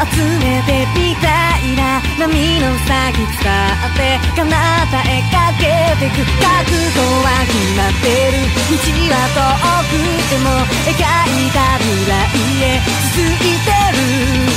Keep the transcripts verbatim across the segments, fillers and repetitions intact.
集めてみたいな波の先伝って彼方へかけてく覚悟は決まってる道は遠くても描いた未来へ続いてる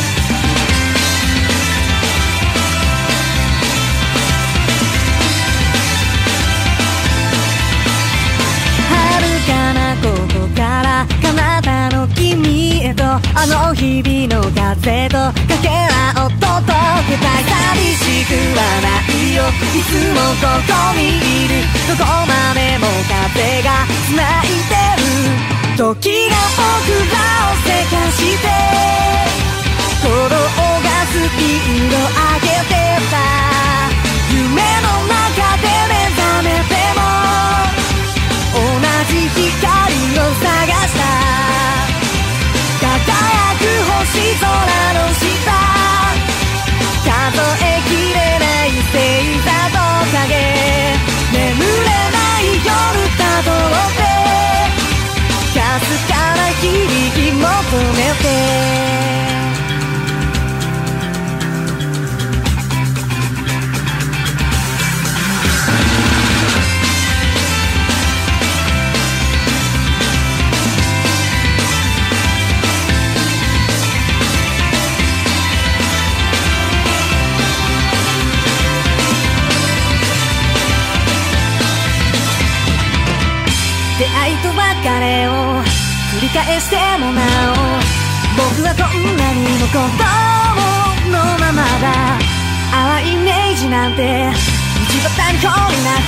ここから彼方の君へとあの日々の風とかけらを届けたい寂しくはないよいつもここにいるどこまでも風が繋いでる時が僕らをせかして鼓動がスピード上げてた夢の中で目覚めても同じ光を探した輝く星空の下数えきれない星座と影眠れない夜たどってかすかな響き求めて出会いと別れを繰り返してもなお僕はこんなにも子供のままだ淡いイメージなんて道端にこになって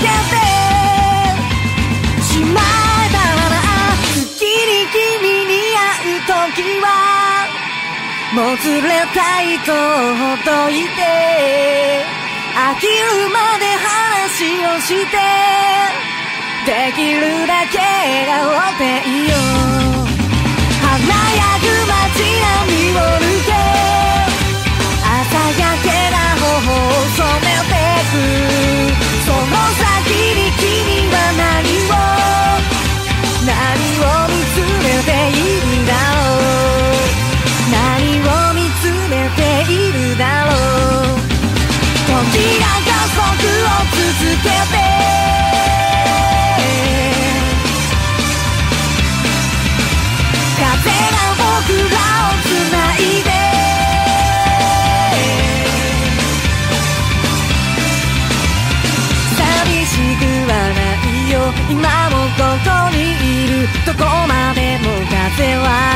しまえたらな月に君に会う時はもつれた糸をほどいて飽きるまで話をしてできるだけ笑っていいよ華やぐ街並みを抜け朝焼けな頬を染めてくその先に君は何を何を見つめているだろう何を見つめているだろう時が加速を続けて風が僕らをつないで寂しくはないよ今もここにいるどこまでも風は